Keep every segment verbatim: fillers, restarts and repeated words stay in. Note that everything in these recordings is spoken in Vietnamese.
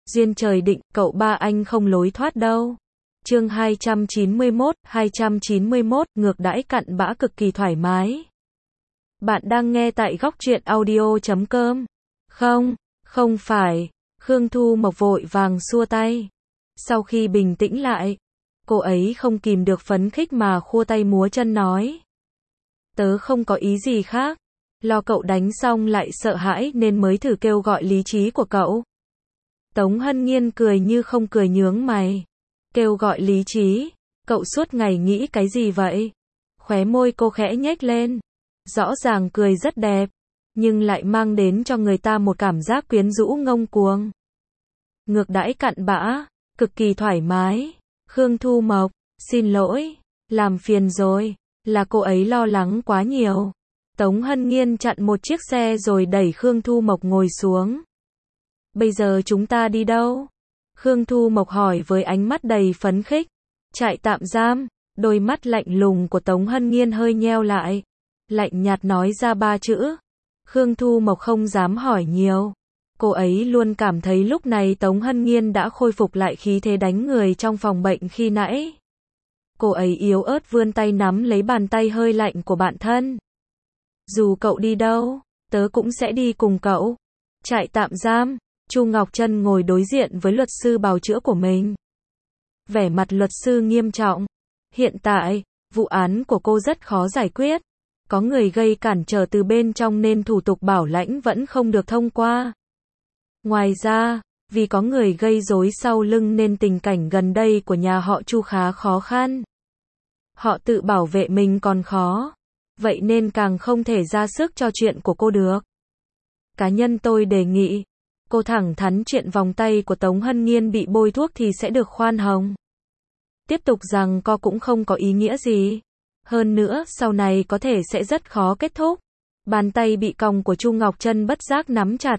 Duyên trời định, cậu ba anh không lối thoát đâu. Chương hai trăm chín mươi mốt, hai trăm chín mươi mốt, ngược đãi cặn bã cực kỳ thoải mái. Bạn đang nghe tại góc truyện audio chấm com. Không, không phải. Khương Thu Mộc vội vàng xua tay. Sau khi bình tĩnh lại, cô ấy không kìm được phấn khích mà khua tay múa chân nói. Tớ không có ý gì khác. Lo cậu đánh xong lại sợ hãi nên mới thử kêu gọi lý trí của cậu. Tống Hân Nhiên cười như không cười nhướng mày. Kêu gọi lý trí, cậu suốt ngày nghĩ cái gì vậy? Khóe môi cô khẽ nhếch lên. Rõ ràng cười rất đẹp, nhưng lại mang đến cho người ta một cảm giác quyến rũ ngông cuồng. Ngược đãi cặn bã, cực kỳ thoải mái. Khương Thu Mộc, xin lỗi, làm phiền rồi, là cô ấy lo lắng quá nhiều. Tống Hân Nhiên chặn một chiếc xe rồi đẩy Khương Thu Mộc ngồi xuống. Bây giờ chúng ta đi đâu? Khương Thu Mộc hỏi với ánh mắt đầy phấn khích. Trại tạm giam. Đôi mắt lạnh lùng của Tống Hân Nhiên hơi nheo lại. Lạnh nhạt nói ra ba chữ. Khương Thu Mộc không dám hỏi nhiều. Cô ấy luôn cảm thấy lúc này Tống Hân Nhiên đã khôi phục lại khí thế đánh người trong phòng bệnh khi nãy. Cô ấy yếu ớt vươn tay nắm lấy bàn tay hơi lạnh của bạn thân. Dù cậu đi đâu, tớ cũng sẽ đi cùng cậu. Trại tạm giam. Chu Ngọc Trân ngồi đối diện với luật sư bào chữa của mình. Vẻ mặt luật sư nghiêm trọng. Hiện tại, vụ án của cô rất khó giải quyết. Có người gây cản trở từ bên trong nên thủ tục bảo lãnh vẫn không được thông qua. Ngoài ra, vì có người gây rối sau lưng nên tình cảnh gần đây của nhà họ Chu khá khó khăn. Họ tự bảo vệ mình còn khó. Vậy nên càng không thể ra sức cho chuyện của cô được. Cá nhân tôi đề nghị, cô thẳng thắn chuyện vòng tay của Tống Hân Nhiên bị bôi thuốc thì sẽ được khoan hồng. Tiếp tục rằng co cũng không có ý nghĩa gì. Hơn nữa, sau này có thể sẽ rất khó kết thúc. Bàn tay bị còng của Chu Ngọc Trân bất giác nắm chặt.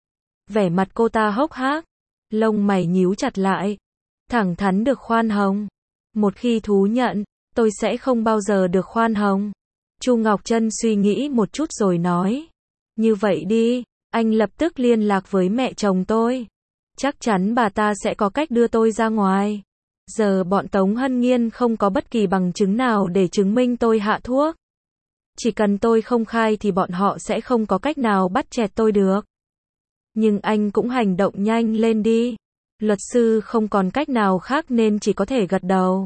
Vẻ mặt cô ta hốc hác, lông mày nhíu chặt lại. Thẳng thắn được khoan hồng. Một khi thú nhận, tôi sẽ không bao giờ được khoan hồng. Chu Ngọc Trân suy nghĩ một chút rồi nói. Như vậy đi, anh lập tức liên lạc với mẹ chồng tôi. Chắc chắn bà ta sẽ có cách đưa tôi ra ngoài. Giờ bọn Tống Hân Nhiên không có bất kỳ bằng chứng nào để chứng minh tôi hạ thuốc. Chỉ cần tôi không khai thì bọn họ sẽ không có cách nào bắt chẹt tôi được. Nhưng anh cũng hành động nhanh lên đi. Luật sư không còn cách nào khác nên chỉ có thể gật đầu.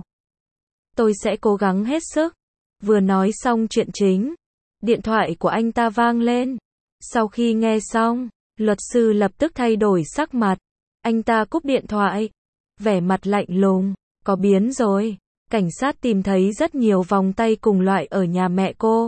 Tôi sẽ cố gắng hết sức. Vừa nói xong chuyện chính, điện thoại của anh ta vang lên. Sau khi nghe xong, luật sư lập tức thay đổi sắc mặt. Anh ta cúp điện thoại. Vẻ mặt lạnh lùng. Có biến rồi. Cảnh sát tìm thấy rất nhiều vòng tay cùng loại ở nhà mẹ cô.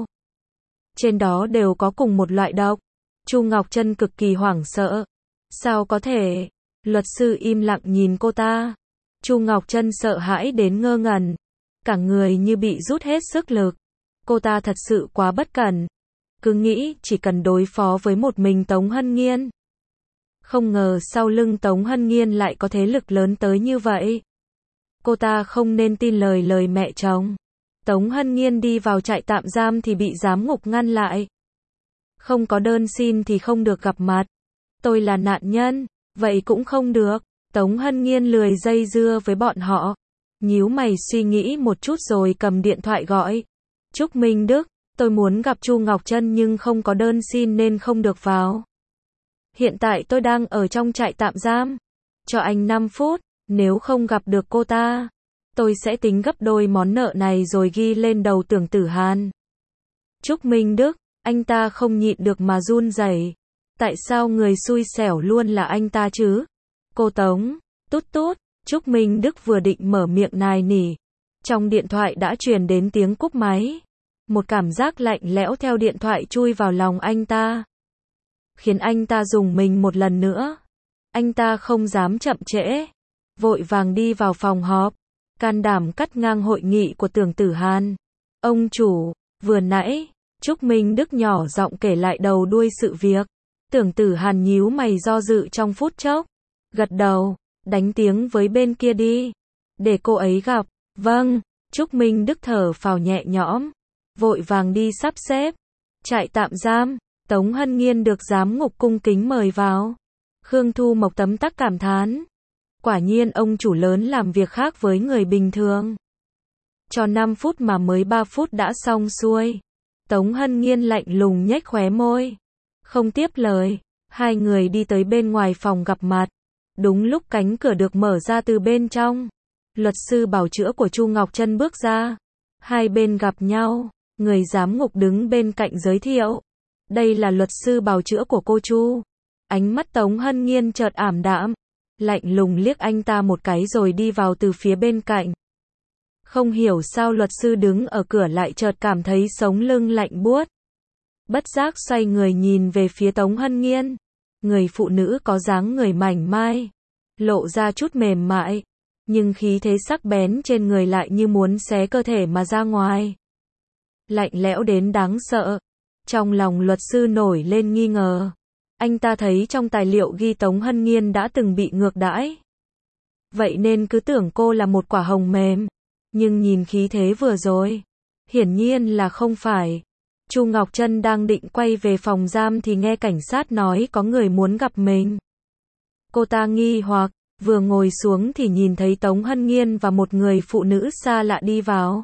Trên đó đều có cùng một loại độc. Chu Ngọc Trân cực kỳ hoảng sợ. Sao có thể? Luật sư im lặng nhìn cô ta. Chu Ngọc Trân sợ hãi đến ngơ ngẩn. Cả người như bị rút hết sức lực. Cô ta thật sự quá bất cẩn. Cứ nghĩ chỉ cần đối phó với một mình Tống Hân Nhiên. Không ngờ sau lưng Tống Hân Nhiên lại có thế lực lớn tới như vậy. Cô ta không nên tin lời lời mẹ chồng. Tống Hân Nhiên đi vào trại tạm giam thì bị giám ngục ngăn lại. Không có đơn xin thì không được gặp mặt. Tôi là nạn nhân, vậy cũng không được. Tống Hân Nhiên lười dây dưa với bọn họ. Nhíu mày suy nghĩ một chút rồi cầm điện thoại gọi. Trúc Minh Đức, tôi muốn gặp Chu Ngọc Trân nhưng không có đơn xin nên không được vào. Hiện tại tôi đang ở trong trại tạm giam. Cho anh năm phút, nếu không gặp được cô ta, tôi sẽ tính gấp đôi món nợ này rồi ghi lên đầu Tưởng Tử Hàn. Trúc Minh Đức, anh ta không nhịn được mà run rẩy. Tại sao người xui xẻo luôn là anh ta chứ? Cô Tống, tút tút, Trúc Minh Đức vừa định mở miệng nài nỉ. Trong điện thoại đã truyền đến tiếng cúp máy. Một cảm giác lạnh lẽo theo điện thoại chui vào lòng anh ta. Khiến anh ta rùng mình một lần nữa. Anh ta không dám chậm trễ. Vội vàng đi vào phòng họp. Can đảm cắt ngang hội nghị của Tưởng Tử Hàn. Ông chủ, vừa nãy, Trúc Minh Đức nhỏ giọng kể lại đầu đuôi sự việc. Tưởng Tử Hàn nhíu mày do dự trong phút chốc. Gật đầu, đánh tiếng với bên kia đi. Để cô ấy gặp. Vâng, Trúc Minh Đức thở phào nhẹ nhõm. Vội vàng đi sắp xếp. Trại tạm giam. Tống Hân Nhiên được giám ngục cung kính mời vào. Khương Thu Mộc tấm tắc cảm thán. Quả nhiên ông chủ lớn làm việc khác với người bình thường. Cho năm phút mà mới ba phút đã xong xuôi. Tống Hân Nghiên lạnh lùng nhếch khóe môi. Không tiếp lời. Hai người đi tới bên ngoài phòng gặp mặt. Đúng lúc cánh cửa được mở ra từ bên trong. Luật sư bào chữa của Chu Ngọc Trân bước ra. Hai bên gặp nhau. Người giám ngục đứng bên cạnh giới thiệu. Đây là luật sư bào chữa của cô Chu. Ánh mắt Tống Hân Nghiên chợt ảm đạm. Lạnh lùng liếc anh ta một cái rồi đi vào từ phía bên cạnh. Không hiểu sao luật sư đứng ở cửa lại chợt cảm thấy sống lưng lạnh buốt. Bất giác xoay người nhìn về phía Tống Hân Nghiên. Người phụ nữ có dáng người mảnh mai. Lộ ra chút mềm mại. Nhưng khí thế sắc bén trên người lại như muốn xé cơ thể mà ra ngoài. Lạnh lẽo đến đáng sợ. Trong lòng luật sư nổi lên nghi ngờ. Anh ta thấy trong tài liệu ghi Tống Hân Nghiên đã từng bị ngược đãi. Vậy nên cứ tưởng cô là một quả hồng mềm. Nhưng nhìn khí thế vừa rồi. Hiển nhiên là không phải. Chu Ngọc Trân đang định quay về phòng giam thì nghe cảnh sát nói có người muốn gặp mình. Cô ta nghi hoặc, vừa ngồi xuống thì nhìn thấy Tống Hân Nghiên và một người phụ nữ xa lạ đi vào.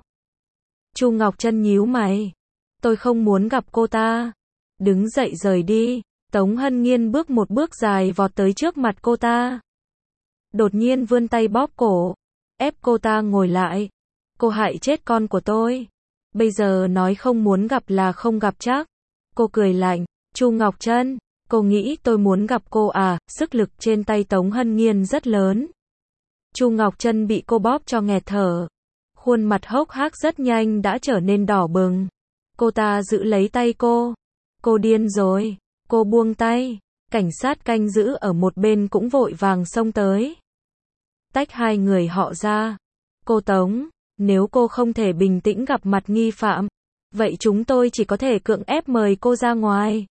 Chu Ngọc Trân nhíu mày. Tôi không muốn gặp cô ta. Đứng dậy rời đi. Tống Hân Nghiên bước một bước dài vọt tới trước mặt cô ta. Đột nhiên vươn tay bóp cổ. Ép cô ta ngồi lại. Cô hại chết con của tôi. Bây giờ nói không muốn gặp là không gặp chắc. Cô cười lạnh. Chu Ngọc Trân, cô nghĩ tôi muốn gặp cô à? Sức lực trên tay Tống Hân Nghiên rất lớn. Chu Ngọc Trân bị cô bóp cho nghẹt thở. Khuôn mặt hốc hác rất nhanh đã trở nên đỏ bừng. Cô ta giữ lấy tay cô. Cô điên rồi. Cô buông tay. Cảnh sát canh giữ ở một bên cũng vội vàng xông tới. Tách hai người họ ra. Cô Tống, nếu cô không thể bình tĩnh gặp mặt nghi phạm, vậy chúng tôi chỉ có thể cưỡng ép mời cô ra ngoài.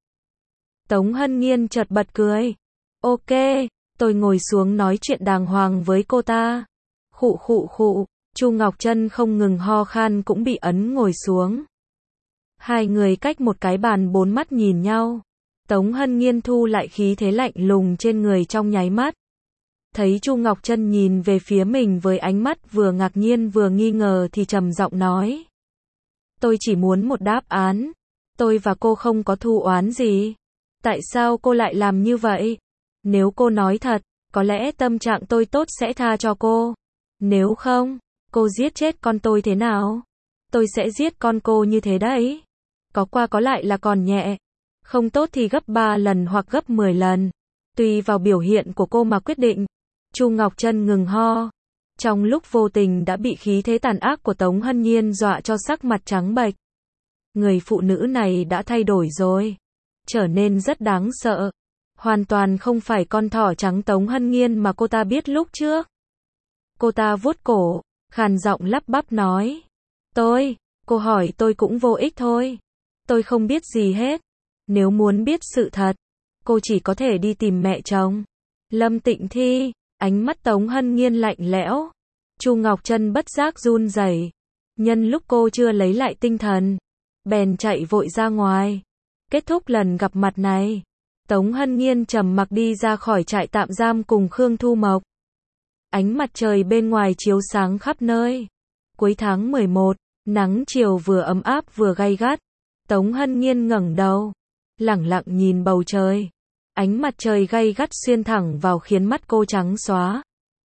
Tống Hân Nghiên chợt bật cười. Ok, tôi ngồi xuống nói chuyện đàng hoàng với cô ta. Khụ khụ khụ, Chu Ngọc Trân không ngừng ho khan cũng bị ấn ngồi xuống. Hai người cách một cái bàn bốn mắt nhìn nhau. Tống Hân Nghiên thu lại khí thế lạnh lùng trên người trong nháy mắt. Thấy Chu Ngọc Trân nhìn về phía mình với ánh mắt vừa ngạc nhiên vừa nghi ngờ thì trầm giọng nói. Tôi chỉ muốn một đáp án. Tôi và cô không có thù oán gì. Tại sao cô lại làm như vậy? Nếu cô nói thật, có lẽ tâm trạng tôi tốt sẽ tha cho cô. Nếu không, cô giết chết con tôi thế nào? Tôi sẽ giết con cô như thế đấy. Có qua có lại là còn nhẹ. Không tốt thì gấp ba lần hoặc gấp mười lần. Tùy vào biểu hiện của cô mà quyết định. Chu Ngọc Trân ngừng ho. Trong lúc vô tình đã bị khí thế tàn ác của Tống Hân Nghiên dọa cho sắc mặt trắng bệch. Người phụ nữ này đã thay đổi rồi. Trở nên rất đáng sợ. Hoàn toàn không phải con thỏ trắng Tống Hân Nghiên mà cô ta biết lúc trước. Cô ta vuốt cổ, khàn giọng lắp bắp nói. Tôi, cô hỏi tôi cũng vô ích thôi. Tôi không biết gì hết. Nếu muốn biết sự thật, cô chỉ có thể đi tìm mẹ chồng. Lâm Tịnh Thi, ánh mắt Tống Hân Nghiên lạnh lẽo. Chu Ngọc Trân bất giác run rẩy. Nhân lúc cô chưa lấy lại tinh thần, bèn chạy vội ra ngoài. Kết thúc lần gặp mặt này, Tống Hân Nghiên trầm mặc đi ra khỏi trại tạm giam cùng Khương Thu Mộc. Ánh mặt trời bên ngoài chiếu sáng khắp nơi. Cuối tháng mười một, nắng chiều vừa ấm áp vừa gay gắt. Tống Hân Nghiên ngẩng đầu, lẳng lặng nhìn bầu trời. Ánh mặt trời gay gắt xuyên thẳng vào khiến mắt cô trắng xóa.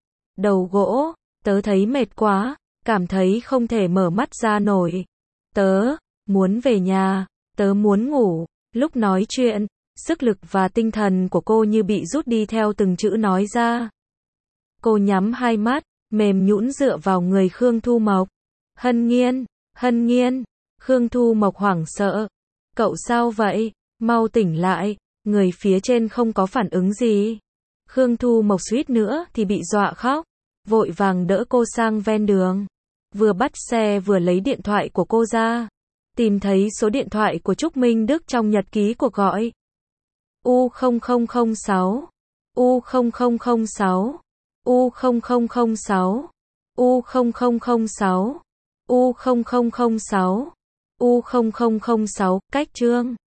Đầu gỗ, tớ thấy mệt quá, cảm thấy không thể mở mắt ra nổi. Tớ muốn về nhà, tớ muốn ngủ. Lúc nói chuyện, sức lực và tinh thần của cô như bị rút đi theo từng chữ nói ra. Cô nhắm hai mắt, mềm nhũn dựa vào người Khương Thu Mộc. Hân Nghiên, Hân Nghiên. Khương Thu Mộc hoảng sợ. Cậu sao vậy? Mau tỉnh lại. Người phía trên không có phản ứng gì. Khương Thu Mộc suýt nữa thì bị dọa khóc. Vội vàng đỡ cô sang ven đường. Vừa bắt xe vừa lấy điện thoại của cô ra. Tìm thấy số điện thoại của Trúc Minh Đức trong nhật ký cuộc gọi. U không không không sáu. U không không không sáu. U không không không sáu. U không không không sáu. U không không không sáu. U không không không sáu. Cách chương